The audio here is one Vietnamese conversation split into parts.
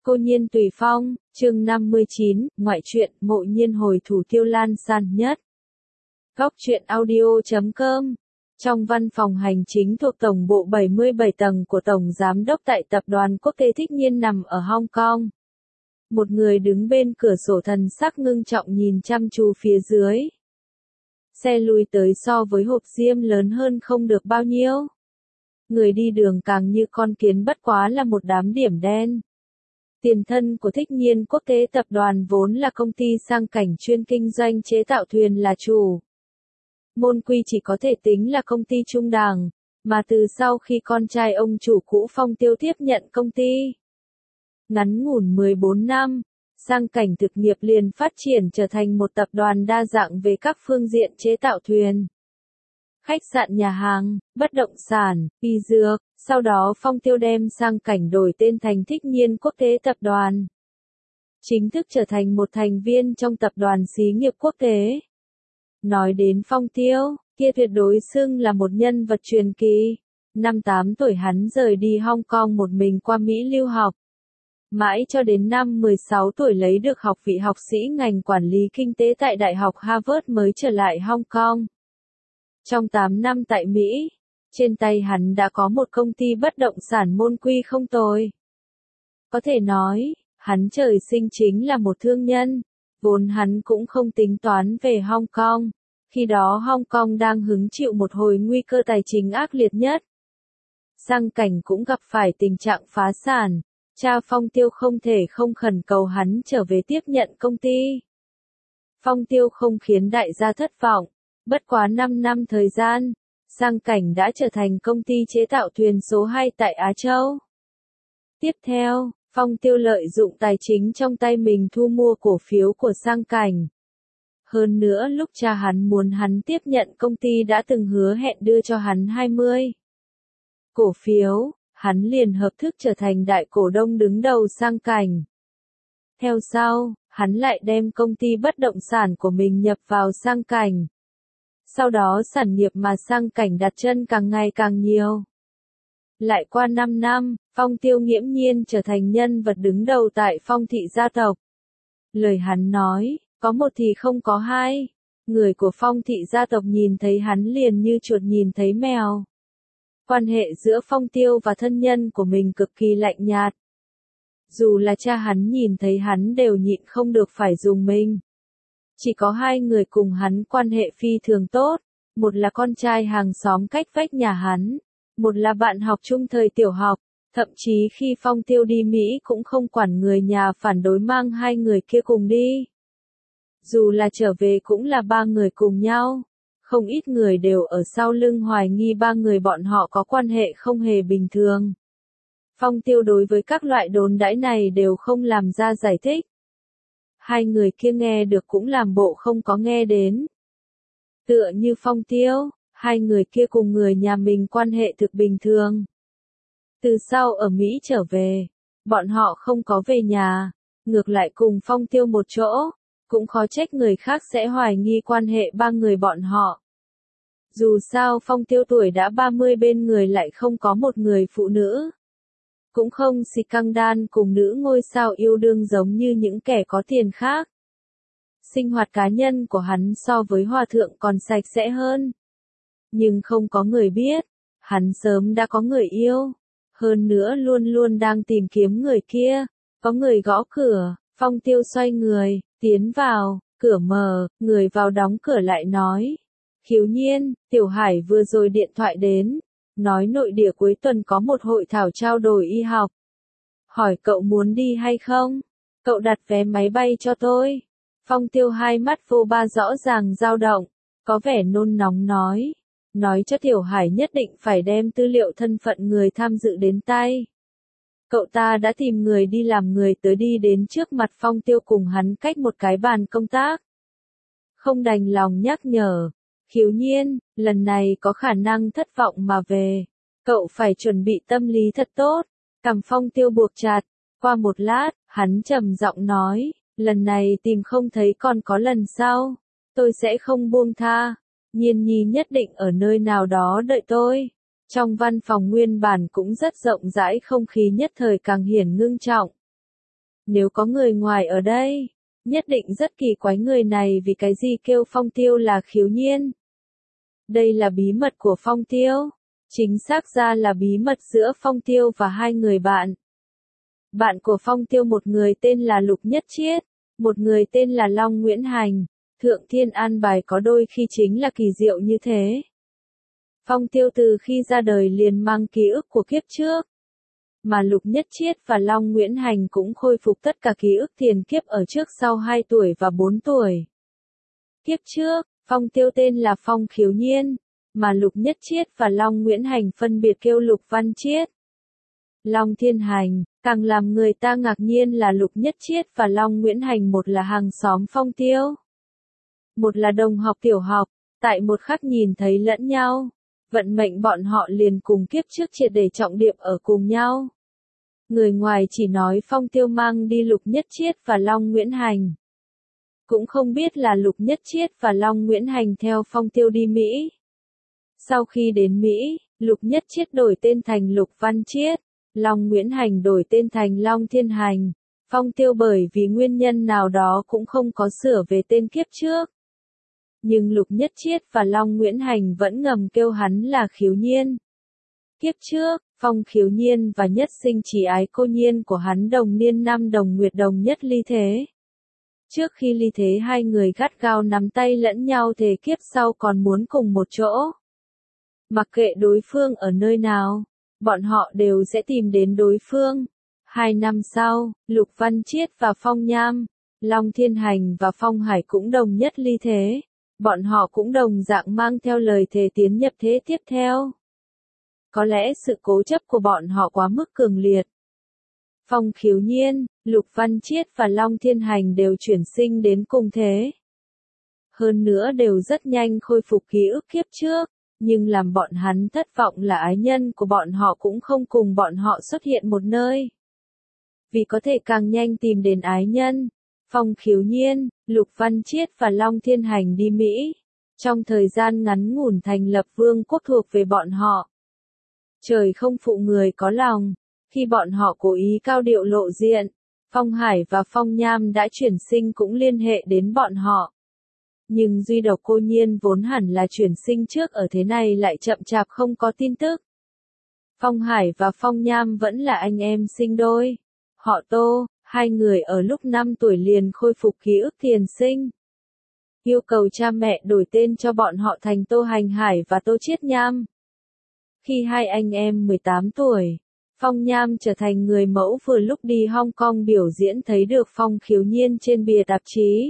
Cô Nhiên Tùy Phong, chương 59, ngoại truyện, mộ nhiên hồi thủ tiêu lan san nhất. Góc truyện audio.com. Trong văn phòng hành chính thuộc tổng bộ 77 tầng của Tổng Giám đốc tại Tập đoàn Quốc tế Thích Nhiên nằm ở Hong Kong. Một người đứng bên cửa sổ thần sắc ngưng trọng nhìn chăm chú phía dưới. Xe lui tới so với hộp diêm lớn hơn không được bao nhiêu. Người đi đường càng như con kiến bất quá là một đám điểm đen. Tiền thân của Thích Nhiên Quốc tế tập đoàn vốn là công ty sang cảnh chuyên kinh doanh chế tạo thuyền là chủ. Môn Quy chỉ có thể tính là công ty trung đẳng, mà từ sau khi con trai ông chủ cũ Phong Tiêu tiếp nhận công ty. Ngắn ngủn 14 năm, sang cảnh thực nghiệp liền phát triển trở thành một tập đoàn đa dạng về các phương diện chế tạo thuyền. Khách sạn nhà hàng, bất động sản, y dược, sau đó Phong Tiêu đem sang cảnh đổi tên thành Thích Nhiên Quốc tế tập đoàn. Chính thức trở thành một thành viên trong tập đoàn xí nghiệp quốc tế. Nói đến Phong Tiêu, kia tuyệt đối xưng là một nhân vật truyền kỳ. Năm 8 tuổi hắn rời đi Hong Kong một mình qua Mỹ lưu học. Mãi cho đến năm 16 tuổi lấy được học vị học sĩ ngành quản lý kinh tế tại Đại học Harvard mới trở lại Hong Kong. Trong 8 năm tại Mỹ, trên tay hắn đã có một công ty bất động sản môn quy không tồi. Có thể nói, hắn trời sinh chính là một thương nhân, vốn hắn cũng không tính toán về Hong Kong. Khi đó Hong Kong đang hứng chịu một hồi nguy cơ tài chính ác liệt nhất. Sang cảnh cũng gặp phải tình trạng phá sản, cha Phong Tiêu không thể không khẩn cầu hắn trở về tiếp nhận công ty. Phong Tiêu không khiến đại gia thất vọng. Bất quá 5 năm thời gian, sang cảnh đã trở thành công ty chế tạo thuyền số 2 tại Á Châu. Tiếp theo, Phong Tiêu lợi dụng tài chính trong tay mình thu mua cổ phiếu của sang cảnh. Hơn nữa lúc cha hắn muốn hắn tiếp nhận công ty đã từng hứa hẹn đưa cho hắn 20 cổ phiếu, hắn liền hợp thức trở thành đại cổ đông đứng đầu sang cảnh. Theo sau, hắn lại đem công ty bất động sản của mình nhập vào sang cảnh. Sau đó sản nghiệp mà sang cảnh đặt chân càng ngày càng nhiều. Lại qua 5 năm, Phong Tiêu nghiễm nhiên trở thành nhân vật đứng đầu tại Phong thị gia tộc. Lời hắn nói, có một thì không có hai. Người của Phong thị gia tộc nhìn thấy hắn liền như chuột nhìn thấy mèo. Quan hệ giữa Phong Tiêu và thân nhân của mình cực kỳ lạnh nhạt. Dù là cha hắn nhìn thấy hắn đều nhịn không được phải dùng mình. Chỉ có hai người cùng hắn quan hệ phi thường tốt, một là con trai hàng xóm cách vách nhà hắn, một là bạn học chung thời tiểu học, thậm chí khi Phong Tiêu đi Mỹ cũng không quản người nhà phản đối mang hai người kia cùng đi. Dù là trở về cũng là ba người cùng nhau, không ít người đều ở sau lưng hoài nghi ba người bọn họ có quan hệ không hề bình thường. Phong Tiêu đối với các loại đồn đãi này đều không làm ra giải thích. Hai người kia nghe được cũng làm bộ không có nghe đến. Tựa như Phong Tiêu, hai người kia cùng người nhà mình quan hệ thực bình thường. Từ sau ở Mỹ trở về, bọn họ không có về nhà, ngược lại cùng Phong Tiêu một chỗ, cũng khó trách người khác sẽ hoài nghi quan hệ ba người bọn họ. Dù sao Phong Tiêu tuổi đã 30 bên người lại không có một người phụ nữ. Cũng không xì căng đan cùng nữ ngôi sao yêu đương giống như những kẻ có tiền khác. Sinh hoạt cá nhân của hắn so với hòa thượng còn sạch sẽ hơn. Nhưng không có người biết, hắn sớm đã có người yêu. Hơn nữa luôn luôn đang tìm kiếm người kia. Có người gõ cửa, Phong Tiêu xoay người, tiến vào, cửa mở, người vào đóng cửa lại nói. Khiếu Nhiên, Tiểu Hải vừa rồi điện thoại đến. Nói nội địa cuối tuần có một hội thảo trao đổi y học. Hỏi cậu muốn đi hay không? Cậu đặt vé máy bay cho tôi. Phong Tiêu hai mắt vô ba rõ ràng dao động, có vẻ nôn nóng nói. Nói cho Tiểu Hải nhất định phải đem tư liệu thân phận người tham dự đến tay. Cậu ta đã tìm người đi làm người tới đi đến trước mặt Phong Tiêu cùng hắn cách một cái bàn công tác. Không đành lòng nhắc nhở. Khiếu Nhiên, lần này có khả năng thất vọng mà về. Cậu phải chuẩn bị tâm lý thật tốt. Cằm Phong Tiêu buộc chặt. Qua một lát, hắn trầm giọng nói, lần này tìm không thấy còn có lần sau. Tôi sẽ không buông tha. Nhiên Nhi nhất định ở nơi nào đó đợi tôi. Trong văn phòng nguyên bản cũng rất rộng rãi, không khí nhất thời càng hiển ngưng trọng. Nếu có người ngoài ở đây, nhất định rất kỳ quái người này vì cái gì kêu Phong Tiêu là Khiếu Nhiên. Đây là bí mật của Phong Tiêu. Chính xác ra là bí mật giữa Phong Tiêu và hai người bạn. Bạn của Phong Tiêu một người tên là Lục Nhất Chiết, một người tên là Long Nguyễn Hành. Thượng Thiên an bài có đôi khi chính là kỳ diệu như thế. Phong Tiêu từ khi ra đời liền mang ký ức của kiếp trước. Mà Lục Nhất Chiết và Long Nguyễn Hành cũng khôi phục tất cả ký ức tiền kiếp ở trước sau 2 tuổi và 4 tuổi. Kiếp trước, Phong Tiêu tên là Phong Khiếu Nhiên, mà Lục Nhất Chiết và Long Nguyễn Hành phân biệt kêu Lục Văn Chiết. Long Thiên Hành, càng làm người ta ngạc nhiên là Lục Nhất Chiết và Long Nguyễn Hành một là hàng xóm Phong Tiêu, một là đồng học tiểu học, tại một khắc nhìn thấy lẫn nhau, vận mệnh bọn họ liền cùng kiếp trước triệt để trọng điểm ở cùng nhau. Người ngoài chỉ nói Phong Tiêu mang đi Lục Nhất Chiết và Long Nguyễn Hành. Cũng không biết là Lục Nhất Chiết và Long Nguyễn Hành theo Phong Tiêu đi Mỹ. Sau khi đến Mỹ, Lục Nhất Chiết đổi tên thành Lục Văn Chiết, Long Nguyễn Hành đổi tên thành Long Thiên Hành. Phong Tiêu bởi vì nguyên nhân nào đó cũng không có sửa về tên kiếp trước. Nhưng Lục Nhất Chiết và Long Nguyễn Hành vẫn ngầm kêu hắn là Khiếu Nhiên. Kiếp trước, Phong Khiếu Nhiên và Nhất Sinh chỉ ái cô nhiên của hắn đồng niên năm đồng nguyệt đồng nhất ly thế. Trước khi ly thế hai người gắt gao nắm tay lẫn nhau thề kiếp sau còn muốn cùng một chỗ. Mặc kệ đối phương ở nơi nào, bọn họ đều sẽ tìm đến đối phương. 2 năm sau, Lục Văn Chiết và Phong Nham, Long Thiên Hành và Phong Hải cũng đồng nhất ly thế. Bọn họ cũng đồng dạng mang theo lời thề tiến nhập thế tiếp theo. Có lẽ sự cố chấp của bọn họ quá mức cường liệt. Phong Khiếu Nhiên, Lục Văn Chiết và Long Thiên Hành đều chuyển sinh đến cùng thế. Hơn nữa đều rất nhanh khôi phục ký ức kiếp trước, nhưng làm bọn hắn thất vọng là ái nhân của bọn họ cũng không cùng bọn họ xuất hiện một nơi. Vì có thể càng nhanh tìm đến ái nhân, Phong Khiếu Nhiên, Lục Văn Chiết và Long Thiên Hành đi Mỹ. Trong thời gian ngắn ngủn thành lập vương quốc thuộc về bọn họ. Trời không phụ người có lòng. Khi bọn họ cố ý cao điệu lộ diện, Phong Hải và Phong Nham đã chuyển sinh cũng liên hệ đến bọn họ. Nhưng duy độc cô nhiên vốn hẳn là chuyển sinh trước ở thế này lại chậm chạp không có tin tức. Phong Hải và Phong Nham vẫn là anh em sinh đôi. Họ Tô, hai người ở lúc 5 tuổi liền khôi phục ký ức tiền sinh. Yêu cầu cha mẹ đổi tên cho bọn họ thành Tô Hành Hải và Tô Chiết Nham. Khi hai anh em 18 tuổi, Phong Nham trở thành người mẫu vừa lúc đi Hong Kong biểu diễn thấy được Phong Khiếu Nhiên trên bìa tạp chí.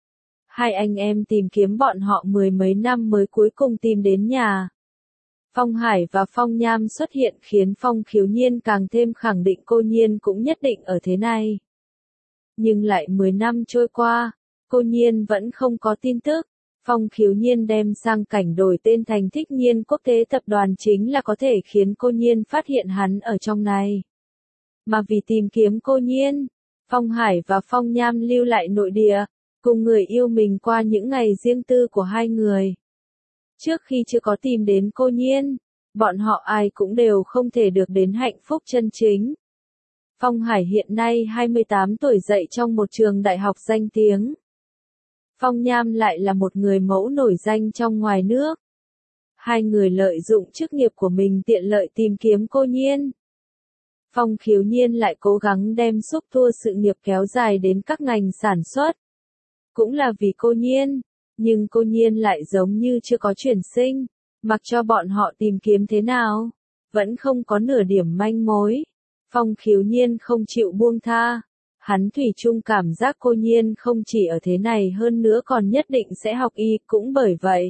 Hai anh em tìm kiếm bọn họ 10 mấy năm mới cuối cùng tìm đến nhà. Phong Hải và Phong Nham xuất hiện khiến Phong Khiếu Nhiên càng thêm khẳng định cô nhiên cũng nhất định ở thế này. Nhưng lại 10 năm trôi qua, cô nhiên vẫn không có tin tức. Phong Khiếu Nhiên đem sang cảnh đổi tên thành Thích Nhiên Quốc tế tập đoàn chính là có thể khiến cô nhiên phát hiện hắn ở trong này. Mà vì tìm kiếm cô nhiên, Phong Hải và Phong Nham lưu lại nội địa, cùng người yêu mình qua những ngày riêng tư của hai người. Trước khi chưa có tìm đến cô nhiên, bọn họ ai cũng đều không thể được đến hạnh phúc chân chính. Phong Hải hiện nay 28 tuổi dạy trong một trường đại học danh tiếng. Phong Nham lại là một người mẫu nổi danh trong ngoài nước. Hai người lợi dụng chức nghiệp của mình tiện lợi tìm kiếm cô nhiên. Phong Khiếu Nhiên lại cố gắng đem xúc tua sự nghiệp kéo dài đến các ngành sản xuất. Cũng là vì cô nhiên, nhưng cô nhiên lại giống như chưa có chuyển sinh, mặc cho bọn họ tìm kiếm thế nào, vẫn không có nửa điểm manh mối. Phong Khiếu Nhiên không chịu buông tha. Hắn thủy chung cảm giác cô nhiên không chỉ ở thế này hơn nữa còn nhất định sẽ học y, cũng bởi vậy.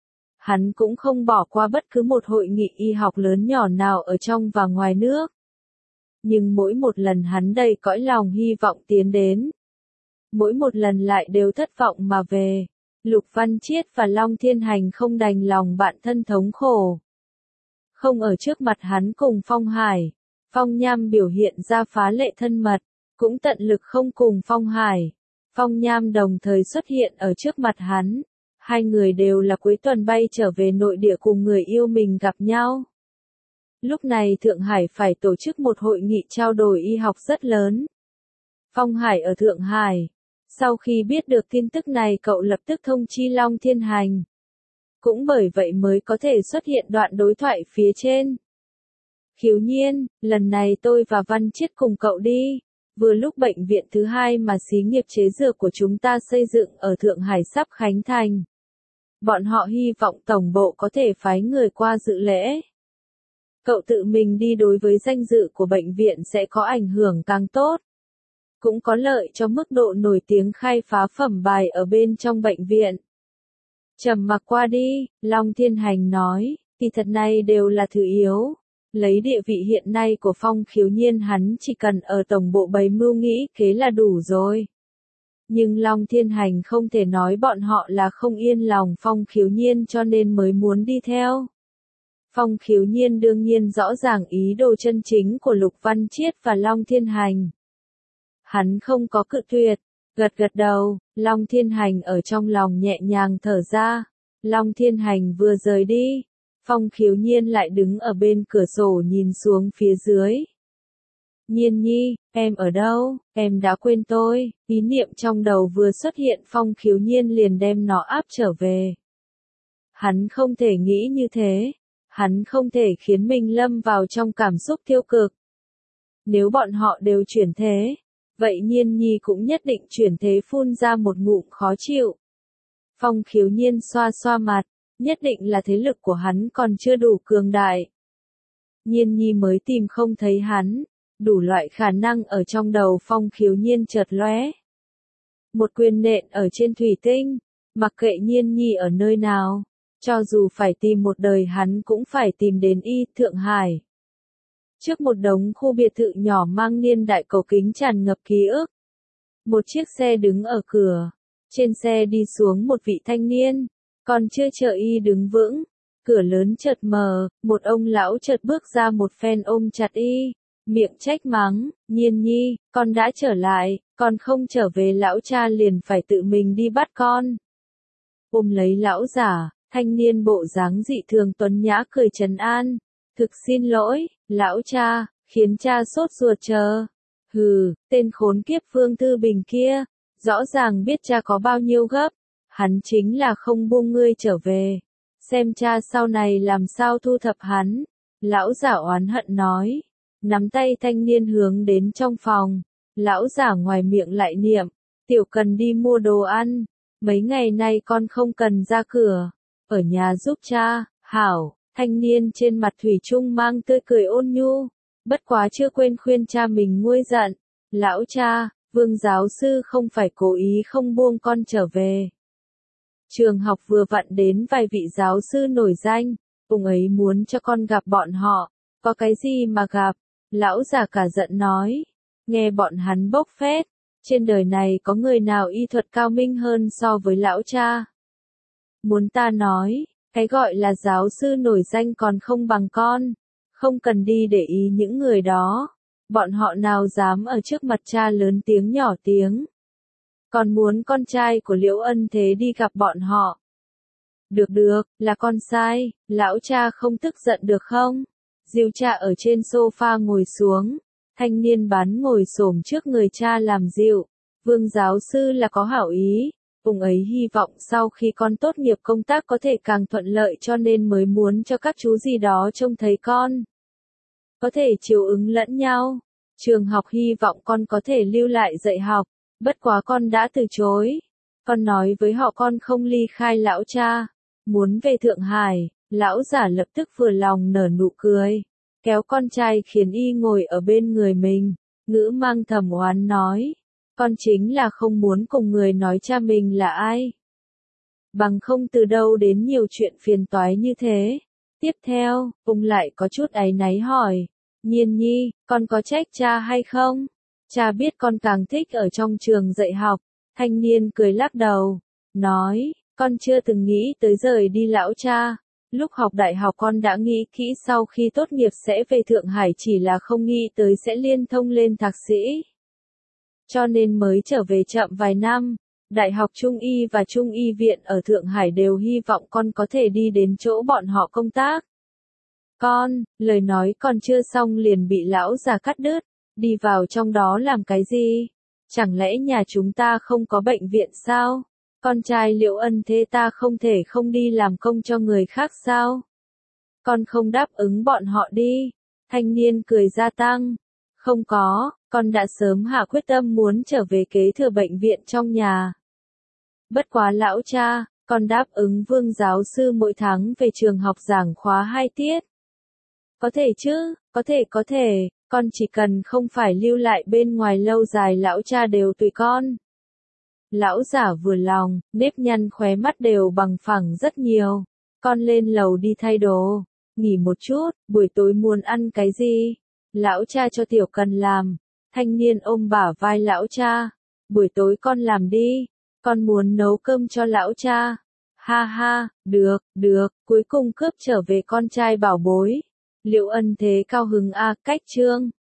Hắn cũng không bỏ qua bất cứ một hội nghị y học lớn nhỏ nào ở trong và ngoài nước. Nhưng mỗi một lần hắn đầy cõi lòng hy vọng tiến đến. Mỗi một lần lại đều thất vọng mà về. Lục Văn Chiết và Long Thiên Hành không đành lòng bạn thân thống khổ. Không ở trước mặt hắn cùng Phong Hải, Phong Nham biểu hiện ra phá lệ thân mật. Cũng tận lực không cùng Phong Hải, Phong Nham đồng thời xuất hiện ở trước mặt hắn. Hai người đều là cuối tuần bay trở về nội địa cùng người yêu mình gặp nhau. Lúc này Thượng Hải phải tổ chức một hội nghị trao đổi y học rất lớn. Phong Hải ở Thượng Hải. Sau khi biết được tin tức này cậu lập tức thông chi Long Thiên Hành. Cũng bởi vậy mới có thể xuất hiện đoạn đối thoại phía trên. Khiếu Nhiên, lần này tôi và Văn Chiết cùng cậu đi. Vừa lúc bệnh viện thứ hai mà xí nghiệp chế dược của chúng ta xây dựng ở Thượng Hải sắp khánh thành. Bọn họ hy vọng tổng bộ có thể phái người qua dự lễ. Cậu tự mình đi đối với danh dự của bệnh viện sẽ có ảnh hưởng càng tốt. Cũng có lợi cho mức độ nổi tiếng khai phá phẩm bài ở bên trong bệnh viện. Trầm mặc qua đi, Long Thiên Hành nói, kỳ thật này đều là thứ yếu. Lấy địa vị hiện nay của Phong Khiếu Nhiên hắn chỉ cần ở tổng bộ bày mưu nghĩ kế là đủ rồi. Nhưng Long Thiên Hành không thể nói bọn họ là không yên lòng Phong Khiếu Nhiên cho nên mới muốn đi theo. Phong Khiếu Nhiên đương nhiên rõ ràng ý đồ chân chính của Lục Văn Chiết và Long Thiên Hành. Hắn không có cự tuyệt, gật gật đầu, Long Thiên Hành ở trong lòng nhẹ nhàng thở ra. Long Thiên Hành vừa rời đi, Phong Khiếu Nhiên lại đứng ở bên cửa sổ nhìn xuống phía dưới. Nhiên Nhi, em ở đâu, em đã quên tôi, ý niệm trong đầu vừa xuất hiện Phong Khiếu Nhiên liền đem nó áp trở về. Hắn không thể nghĩ như thế, hắn không thể khiến mình lâm vào trong cảm xúc tiêu cực. Nếu bọn họ đều chuyển thế, vậy Nhiên Nhi cũng nhất định chuyển thế phun ra một ngụm khó chịu. Phong Khiếu Nhiên xoa xoa mặt, nhất định là thế lực của hắn còn chưa đủ cường đại. Nhiên Nhi mới tìm không thấy hắn, đủ loại khả năng ở trong đầu Phong Khiếu Nhiên chợt lóe. Một quyền nện ở trên thủy tinh, mặc kệ Nhiên Nhi ở nơi nào, cho dù phải tìm một đời hắn cũng phải tìm đến Thượng Hải. Trước một đống khu biệt thự nhỏ mang niên đại cổ kính tràn ngập ký ức. Một chiếc xe đứng ở cửa, trên xe đi xuống một vị thanh niên, còn chưa chờ đứng vững, cửa lớn chợt mở, một ông lão chợt bước ra một phen ôm chặt miệng trách mắng, Nhiên Nhi, con đã trở lại, con không trở về lão cha liền phải tự mình đi bắt con. Ôm lấy lão giả, thanh niên bộ dáng dị thường tuấn nhã cười trấn an, thực xin lỗi, lão cha, khiến cha sốt ruột chờ. Hừ, tên khốn kiếp Phương Tư Bình kia, rõ ràng biết cha có bao nhiêu gấp, hắn chính là không buông ngươi trở về. Xem cha sau này làm sao thu thập hắn. Lão giả oán hận nói, nắm tay thanh niên hướng đến trong phòng. Lão giả ngoài miệng lại niệm, tiểu cần đi mua đồ ăn, mấy ngày nay con không cần ra cửa, ở nhà giúp cha, hảo. Thanh niên trên mặt thủy chung mang tươi cười ôn nhu, bất quá chưa quên khuyên cha mình nguôi giận. Lão cha, Vương giáo sư không phải cố ý không buông con trở về. Trường học vừa vặn đến vài vị giáo sư nổi danh, ông ấy muốn cho con gặp bọn họ, có cái gì mà gặp? Lão già cả giận nói, nghe bọn hắn bốc phét, trên đời này có người nào y thuật cao minh hơn so với lão cha? Muốn ta nói, cái gọi là giáo sư nổi danh còn không bằng con, không cần đi để ý những người đó, bọn họ nào dám ở trước mặt cha lớn tiếng nhỏ tiếng. Còn muốn con trai của Liễu Ân Thế đi gặp bọn họ. Được, là con sai, lão cha không tức giận được không? Diêu cha ở trên sofa ngồi xuống, thanh niên bán ngồi xổm trước người cha làm dịu. Vương giáo sư là có hảo ý, ông ấy hy vọng sau khi con tốt nghiệp công tác có thể càng thuận lợi cho nên mới muốn cho các chú gì đó trông thấy con. Có thể chiều ứng lẫn nhau. Trường học hy vọng con có thể lưu lại dạy học, bất quá con đã từ chối. Con nói với họ con không ly khai lão cha, muốn về Thượng Hải. Lão giả lập tức vừa lòng nở nụ cười, kéo con trai khiến ngồi ở bên người mình, ngữ mang thầm oán nói, con chính là không muốn cùng người nói cha mình là ai. Bằng không từ đâu đến nhiều chuyện phiền toái như thế. Tiếp theo, ông lại có chút áy náy hỏi, Nhiên Nhi, con có trách cha hay không? Cha biết con càng thích ở trong trường dạy học. Thanh niên cười lắc đầu, nói, con chưa từng nghĩ tới rời đi lão cha. Lúc học đại học con đã nghĩ kỹ sau khi tốt nghiệp sẽ về Thượng Hải, chỉ là không nghĩ tới sẽ liên thông lên thạc sĩ. Cho nên mới trở về chậm vài năm. Đại học Trung y và Trung y viện ở Thượng Hải đều hy vọng con có thể đi đến chỗ bọn họ công tác. Con, lời nói còn chưa xong liền bị lão già cắt đứt, đi vào trong đó làm cái gì? Chẳng lẽ nhà chúng ta không có bệnh viện sao? Con trai Liễu Ân thế ta không thể không đi làm công cho người khác sao? Con không đáp ứng bọn họ đi. Thanh niên cười gia tăng. Không có, con đã sớm hạ quyết tâm muốn trở về kế thừa bệnh viện trong nhà. Bất quá lão cha, con đáp ứng Vương giáo sư mỗi tháng về trường học giảng khóa 2 tiết. Có thể chứ, có thể, con chỉ cần không phải lưu lại bên ngoài lâu dài lão cha đều tùy con. Lão giả vừa lòng, nếp nhăn khóe mắt đều bằng phẳng rất nhiều. Con lên lầu đi thay đồ, nghỉ một chút, buổi tối muốn ăn cái gì? Lão cha cho Tiểu Cần làm. Thanh niên ôm bả vai lão cha. Buổi tối con làm đi, con muốn nấu cơm cho lão cha. Ha ha, được, cuối cùng cướp trở về con trai bảo bối. Liễu Ân thế cao hứng a, cách chương.